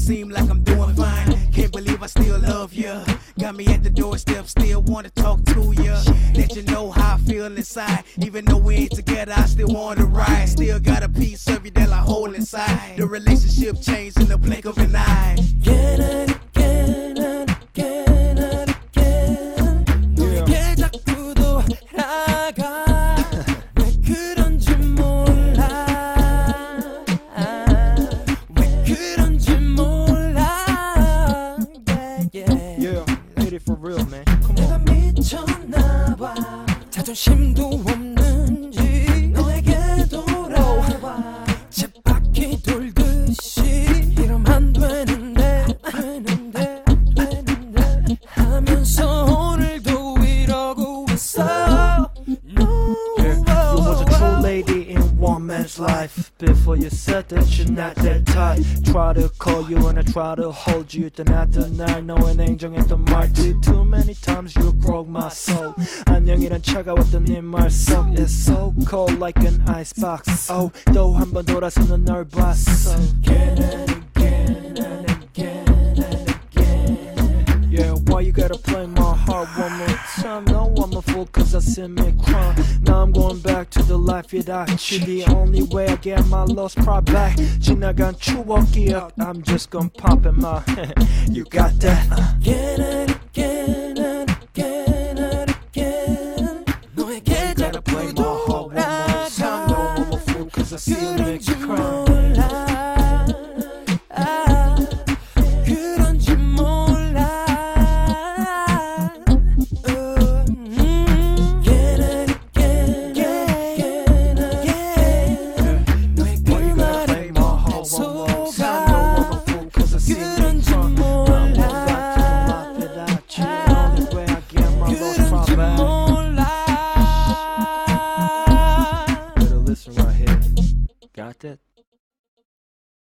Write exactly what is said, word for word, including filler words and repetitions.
seem like I'm doing fine. Can't believe I still love ya. Got me at the doorstep, still wanna talk to ya. Let you know how I feel inside. Even though we ain't together, I still wanna ride. Still got a piece of you that I hold inside. The relationship changed in the blink of an eye. Again and again and again and again. 너에게 자꾸 돌아가. 왜 그런지 몰라. 왜 그런지 몰라. Yeah, yeah. Yeah, hit it for real, man. Come on. 내가 미쳤나봐. 자존심도 없는지 너에게 돌아와. 쳇바퀴 돌듯이 이러면 안 되는데 되는데 되는데 하면서 오늘도 이러고 있어. No. Yeah, you was a true lady in one man's life. Before you said that you're not that type. Try to call you and I try to hold you. then after 날 너의 냉정했던 말들. Too many times you broke my soul. 안녕이란 차가웠던 네 말속. It's so cold like an icebox. Oh, 또 한 번 돌아서는 널 봤어. Again and again and again and again. Yeah, why you gotta play my heart one more time? No, I'm a fool cause I see me cry. Now I'm going back to the life without you. The only way I get my lost pride back. 지나간 추억 기억. I'm just gonna pop in my head. You got that? Again and again